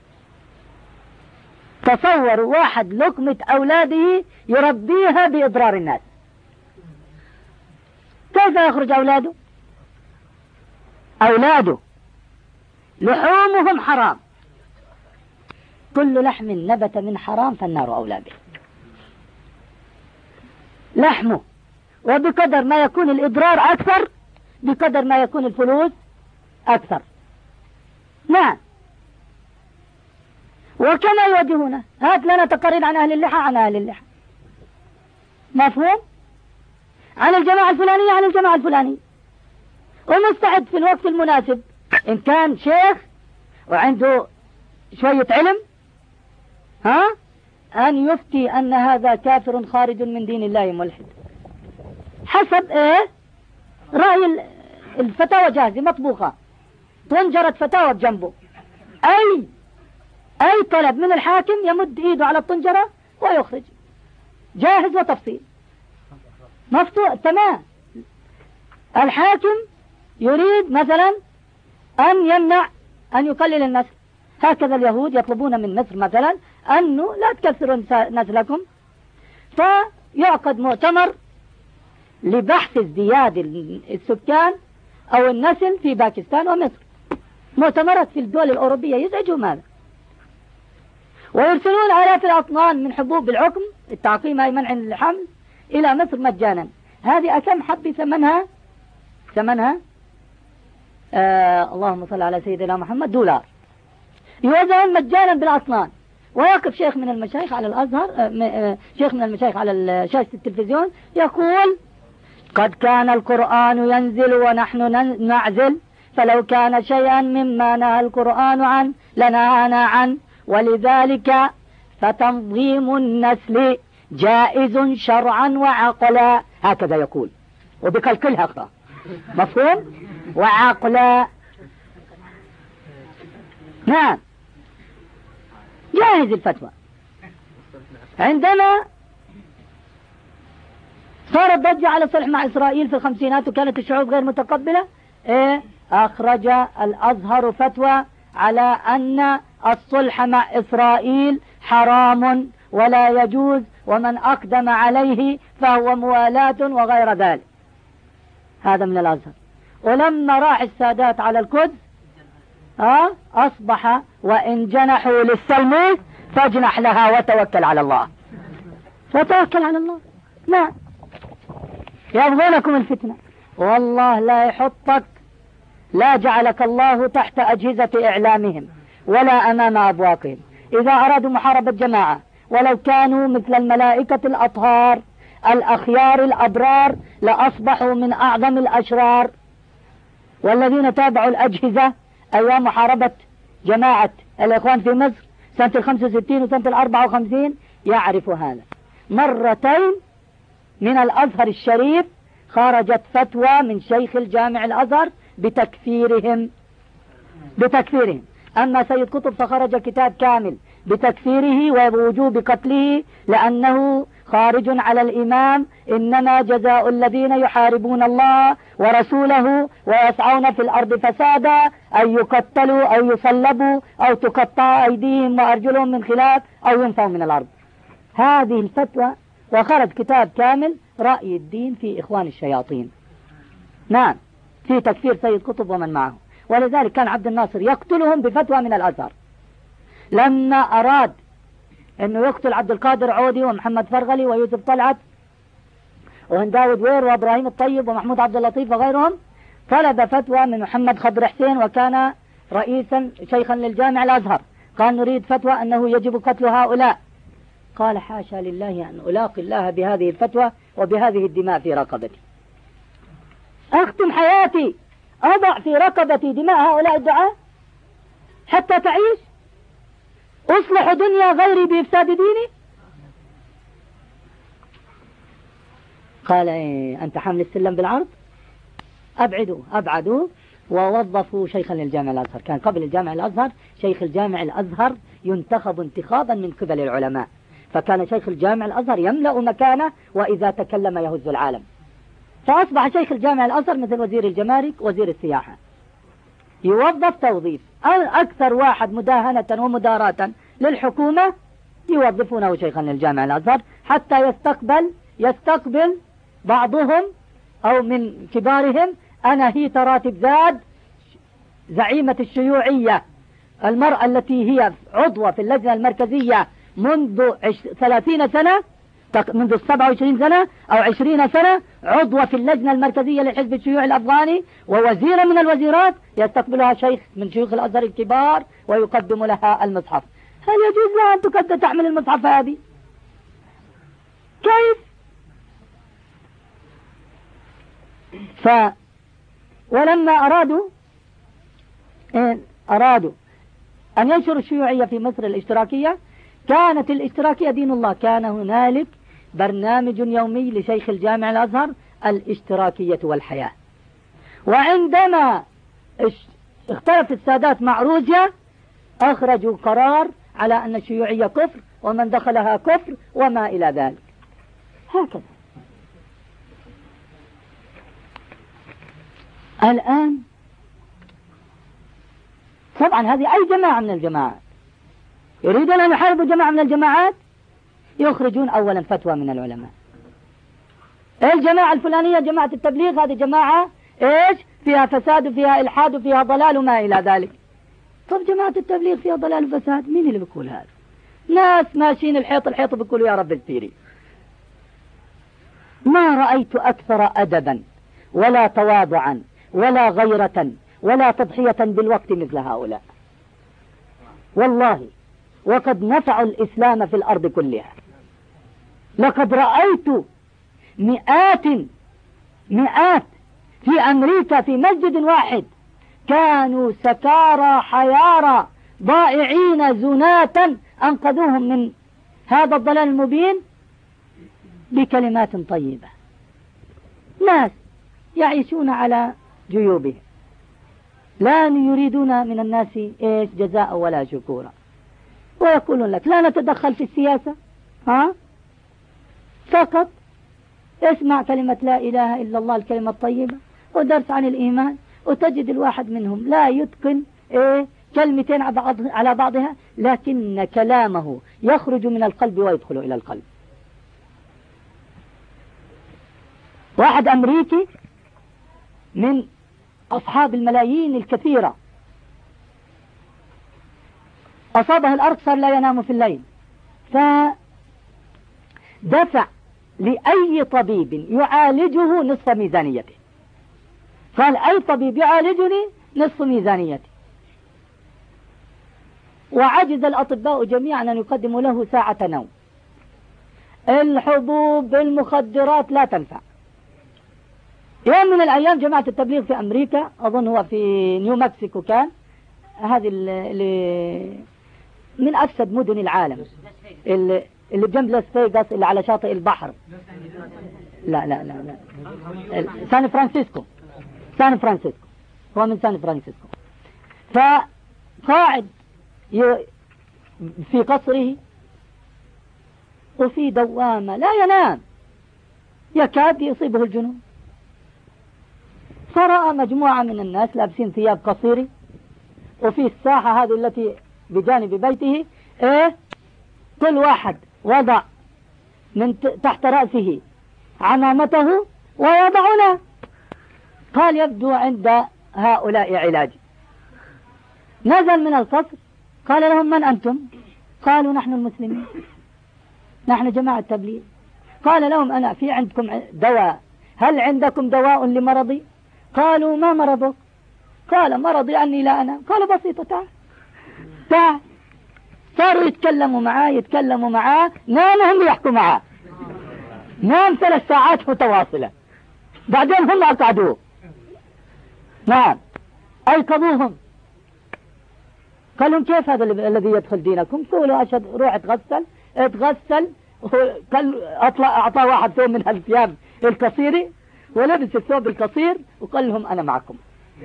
تصوروا واحد لقمة أولاده يربيها بإضرار الناس، كيف يخرج أولاده لحومهم حرام، كل لحم نبت من حرام فالنار أولى به. لحمه، وبقدر ما يكون الإضرار أكثر بقدر ما يكون الفلوس أكثر. نعم. وكما يوجهونه، هات لنا تقارير عن أهل اللحى عن أهل اللحى، مفهوم؟ عن الجماعة الفلانية عن الجماعة الفلانية، ومستعد في الوقت المناسب إن كان شيخ وعنده شوية علم أن يفتي أن هذا كافر خارج من دين الله ملحد، حسب رأي الفتاوى جاهزة مطبوخة، طنجرة فتاوى بجنبه، أي طلب من الحاكم يمد إيده على الطنجرة ويخرج جاهز وتفصيل مفتوح تمام. الحاكم يريد مثلا أن يمنع أن يقلل النسل، هكذا اليهود يطلبون من مصر مثلا أنه لا تكثروا نسلكم، فيعقد مؤتمر لبحث ازدياد السكان أو النسل في باكستان ومصر، مؤتمرات في الدول الأوروبية يزعجهم هذا، ويرسلون آلاف الأطنان من حبوب العقم التعقيم أي منع الحمل إلى مصر مجانا. هذه أكم حبي ثمنها اللهم صل على سيدنا محمد $، يوزعون مجانا بالأطنان. ويقف شيخ من المشايخ على الأزهر، شيخ من المشايخ على شاشة التلفزيون يقول قد كان القرآن ينزل ونحن نعزل، فلو كان شيئا مما نهى القرآن عنه لنهانا عنه، ولذلك فتنظيم النسل جائز شرعا وعقلا، هكذا يقول وبكلكلها أخرى، مفهوم؟ وعقلا. نعم جاهز الفتوى. عندما صارت ضجة على الصلح مع إسرائيل في الخمسينات وكانت الشعوب غير متقبلة، أخرج الأزهر فتوى على أن الصلح مع إسرائيل حرام ولا يجوز، ومن أقدم عليه فهو موالاة وغير ذلك. هذا من الأزهر. ولما راح السادات على القدس أصبح وإن جنحوا للسلم فاجنح لها وتوكل على الله، وتوكل على الله. نعم يبغونكم الفتنة، والله لا يحطك، لا جعلك الله تحت أجهزة إعلامهم ولا أمام أبواقهم. إذا أرادوا محاربة جماعة ولو كانوا مثل الملائكة الأطهار الأخيار الأبرار لأصبحوا من أعظم الأشرار. والذين تابعوا الأجهزة أيام محاربة جماعة الإخوان في مصر سنة 65 وسنة 54 يعرفوا هذا. مرتين من الأزهر الشريف خرجت فتوى من شيخ الجامع الأزهر بتكفيرهم. أما سيد قطب فخرج كتاب كامل بتكفيره وبوجوب قتله لأنه خارج على الإمام. إنما جزاء الذين يحاربون الله ورسوله ويسعون في الأرض فسادا أن يقتلوا أو يصلبوا أو تقطع أيديهم وأرجلهم من خلاف أو ينفوا من الأرض. هذه الفتوى. وخرج كتاب كامل رأي الدين في إخوان الشياطين، نعم، في تكفير سيد قطب ومن معه. ولذلك كان عبد الناصر يقتلهم بفتوى من الأزهر. لما أراد أنه يقتل عبد القادر عودي ومحمد فرغلي ويوسف طلعت وهنداود وير وإبراهيم الطيب ومحمود عبد اللطيف وغيرهم، طلب فتوى من محمد خضر حسين وكان رئيسا شيخا للجامع الأزهر، قال نريد فتوى أنه يجب قتل هؤلاء. قال حاشا لله أن ألاقي الله بهذه الفتوى وبهذه الدماء في رقبتي، أختم حياتي أضع في رقبتي دماء هؤلاء الدعاة حتى تعيش، أصلح دنيا غيري بإفساد ديني. قال أنت حامل السلم بالعرض، أبعدوا ووظفوا شيخا للجامع الأزهر. كان قبل الجامع الأزهر شيخ الجامع الأزهر ينتخب انتخابا من قبل العلماء، فكان شيخ الجامع الأزهر يملأ مكانه وإذا تكلم يهز العالم. فأصبح شيخ الجامع الأزهر مثل وزير الجمارك وزير السياحة، يوظف توظيف. أكثر واحد مداهنة ومداراة للحكومة يوظفونه شيخا للجامع الأزهر حتى يستقبل بعضهم أو من كبارهم أناهيت راتب زاد زعيمة الشيوعية، المرأة التي هي عضوة في اللجنة المركزية منذ 30 سنة منذ 27 سنة أو 20 سنة عضوة في اللجنة المركزية للحزب الشيوعي الأفغاني، ووزيرة من الوزيرات يستقبلها شيخ من شيوخ الأزهر الكبار ويقدم لها المصحف. هل يجوز لها أن تحمل المصحف هذه؟ كيف؟ ولما أرادوا أن ينشروا الشيوعية في مصر الاشتراكية، كانت الاشتراكية دين الله، كان هنالك برنامج يومي لشيخ الجامع الأزهر الاشتراكية والحياة. وعندما اختلف السادات مع روسيا أخرجوا قرار على أن الشيوعية كفر ومن دخلها كفر وما إلى ذلك. هكذا الآن طبعا هذه أي جماعة من الجماعات يريدون أن يحاربوا جماعة من الجماعات، يخرجون أولا فتوى من العلماء. الجماعة الفلانية جماعة التبليغ هذه جماعة إيش؟ فيها فساد وفيها إلحاد وفيها ضلال وما إلى ذلك. طب جماعة التبليغ فيها ضلال وفساد، مين اللي بيقول هذا؟ ناس ماشيين الحيط بيقولوا يا رب الفيري. ما رأيت أكثر أدبا ولا تواضعا ولا غيرة ولا تضحية بالوقت مثل هؤلاء والله، وقد نفعوا الإسلام في الأرض كلها. لقد رأيت مئات في أمريكا في مسجد واحد كانوا سكارى حيارى ضائعين زناة أنقذوهم من هذا الضلال المبين بكلمات طيبة. ناس يعيشون على جيوبهم لا يريدون من الناس إيش جزاء ولا شكورا، ويقولون لك لا نتدخل في السياسة، فقط اسمع كلمة لا إله إلا الله الكلمة الطيبة ودرس عن الإيمان، وتجد الواحد منهم لا يتقن كلمتين على بعضها، لكن كلامه يخرج من القلب ويدخل إلى القلب. واحد أمريكي من أصحاب الملايين الكثيرة أصابه الأرق، صار لا ينام في الليل، فدفع لأي طبيب يعالجه نصف ميزانيته. قال أي طبيب يعالجني نصف ميزانيتي. وعجز الأطباء جميعا أن يقدموا له ساعة نوم. الحبوب المخدرات لا تنفع. يوم من الأيام جماعة التبليغ في أمريكا، أظن هو في نيو مكسيكو، كان هذه اللي من أفسد مدن العالم، اللي بجنب لاس فيغاس، اللي على شاطئ البحر. لا سان فرانسيسكو هو من سان فرانسيسكو. فقاعد في قصره وفي دوامة لا ينام، يكاد يصيبه الجنون. فرأى مجموعة من الناس لابسين ثياب قصيرة، وفي الساحة هذه التي بجانب بيته كل واحد وضع من تحت رأسه عمامته ويضع له. قال يبدو عند هؤلاء علاج. نزل من القصر، قال لهم من أنتم؟ قالوا نحن المسلمين، نحن جماعة تبليغ. قال لهم أنا في عندكم دواء، هل عندكم دواء لمرضي؟ قالوا ما مرضك؟ قال مرضي أني لا أنام. قال بسيطة، تعال. صاروا يتكلموا معاه، نامهم يحكوا معاه، نام 3 ساعات متواصلة، بعدين هم أقعدوه. نعم، أيقظوهم، قالوا كيف هذا الذي يدخل دينكم؟ قولوا أشهد. روح اتغسل، أعطى واحد ثوب من الثياب القصيرة ولبس الثوب القصير وقال لهم أنا معكم.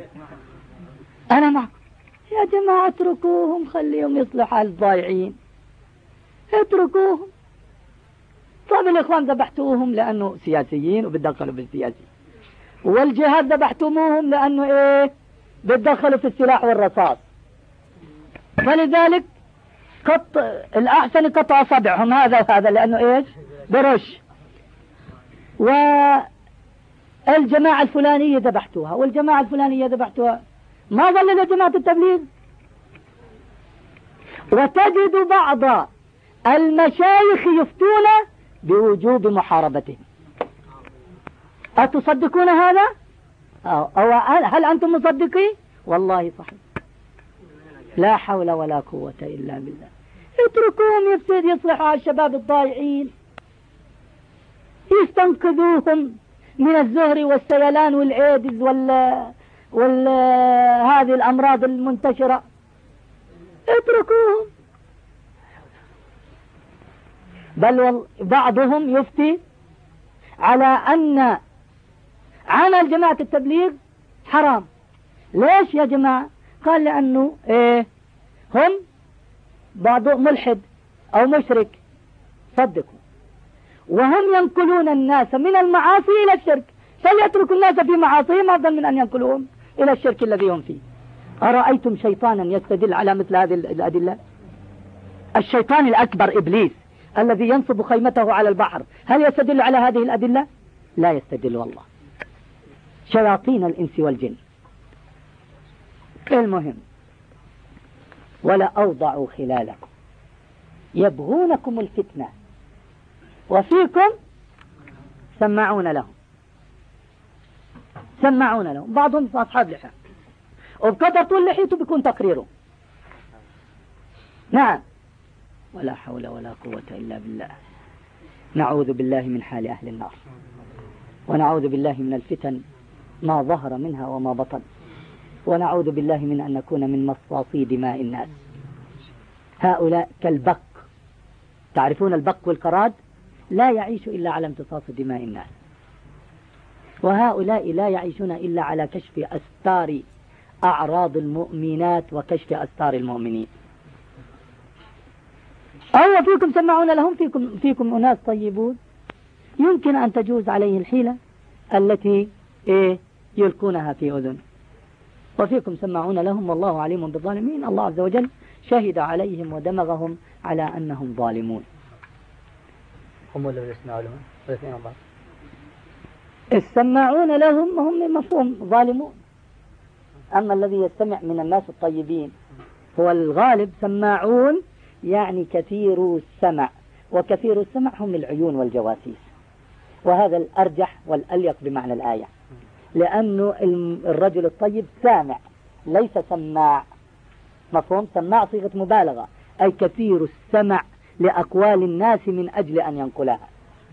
يا جماعة اتركوهم، خليهم يصلحوا حال الضايعين، اتركوهم. طب الإخوان ذبحتوهم لأنه سياسيين وبتدخلوا بالسياسي، والجهاد ذبحتموهم لأنه بتدخلوا في السلاح والرصاص، فلذلك الأحسن قطع أصابعهم هذا وهذا لأنه برش. والجماعة الفلانية ذبحتوها والجماعة الفلانية ذبحتوها، ما ظل إلا جماعة التبليغ. وتجد بعض المشايخ يفتون بوجوب محاربتهم. أتصدقون هذا؟ أو هل أنتم مصدقين؟ والله صحيح. لا حول ولا قوة إلا بالله. اتركوهم يفسد يصلحوا على الشباب الضايعين، يستنقذوهم من الزهر والسيلان والإيدز هذه الأمراض المنتشرة. اتركوهم. بل بعضهم يفتي على أن عمل جماعة التبليغ حرام. ليش يا جماعة؟ قال لأنه هم بعضهم ملحد أو مشرك، صدقوا، وهم ينقلون الناس من المعاصي إلى الشرك، فليتركوا الناس في معاصيهم أفضل من أن ينقلوهم إلى الشرك الذي هم فيه. أرأيتم شيطانا يستدل على مثل هذه الأدلة؟ الشيطان الأكبر إبليس الذي ينصب خيمته على البحر، هل يستدل على هذه الأدلة؟ لا يستدل والله. شياطين الإنس والجن. المهم، ولا أوضعوا خلالكم يبغونكم الفتنة وفيكم سمعون لهم. بعضهم أصحاب لحى، وبقدر طول لحيته بيكون تقريره. نعم. ولا حول ولا قوة إلا بالله. نعوذ بالله من حال أهل النار، ونعوذ بالله من الفتن ما ظهر منها وما بطن، ونعوذ بالله من أن نكون من مصاصي دماء الناس. هؤلاء كالبق، تعرفون البق والقراد؟ لا يعيش إلا على امتصاص دماء الناس، وهؤلاء لا يعيشون إلا على كشف أستار أعراض المؤمنات وكشف أستار المؤمنين. أو فيكم سمعون لهم، فيكم أناس طيبون يمكن أن تجوز عليه الحيلة التي يلقونها في أذن، وفيكم سمعون لهم والله عليم بالظالمين. الله عز وجل شهد عليهم ودمغهم على أنهم ظالمون. هم ولا يسمعوا لهم؟ السماعون لهم هم مفهوم ظالمون، أما الذي يستمع من الناس الطيبين هو الغالب سماعون، يعني كثير السمع، وكثير السمع هم العيون والجواسيس، وهذا الأرجح والأليق بمعنى الآية، لأنه الرجل الطيب سامع ليس سماع. مفهوم؟ سماع صيغة مبالغة، أي كثير السمع لأقوال الناس من أجل أن ينقلها.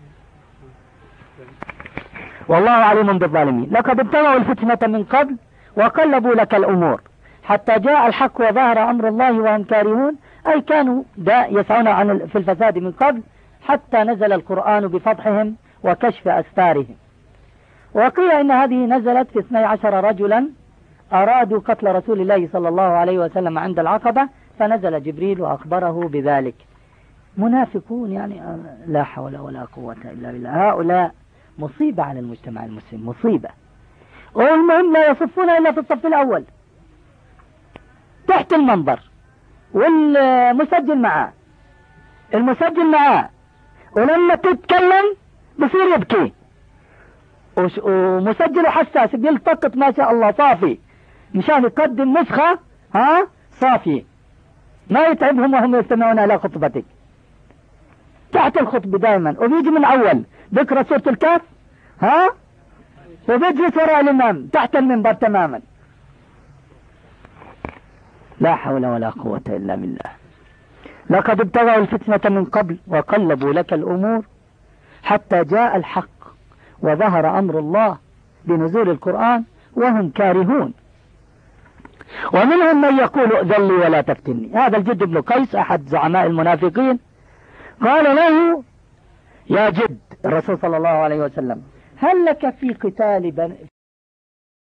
والله عليم بالظالمين. لقد ابتغوا الفتنة من قبل وقلبوا لك الأمور حتى جاء الحق وظهر أمر الله وهم كارهون، أي كانوا يسعون في الفساد من قبل حتى نزل القرآن بفضحهم وكشف أستارهم. وقيل إن هذه نزلت في 12 رجلا أرادوا قتل رسول الله صلى الله عليه وسلم عند العقبة، فنزل جبريل وأخبره بذلك. منافقون يعني، لا حول ولا قوة إلا بالله. هؤلاء مصيبة على المجتمع المسلم، مصيبة. والمهم لا يصفون إلا في الصف الأول تحت المنبر، والمسجل معاه، المسجل معاه، ولما تتكلم بصير يبكي، ومسجل حساس بيلتقط ما شاء الله صافي مشان يقدم نسخة صافي ما يتعبهم وهم يستمعون إلى خطبتك. تحت الخطبة دائما، وبيجي من أول بكرة سورة الكهف وبيجلس وراء الإمام تحت المنبر تماما. لا حول ولا قوة إلا بالله. لقد ابتغوا الفتنة من قبل وقلبوا لك الأمور حتى جاء الحق وظهر أمر الله بنزول القرآن وهم كارهون. ومنهم من يقول ائذن لي ولا تفتني. هذا الجد بن قيس أحد زعماء المنافقين قال له: يا جد الرسول صلى الله عليه وسلم، هل لك في قتال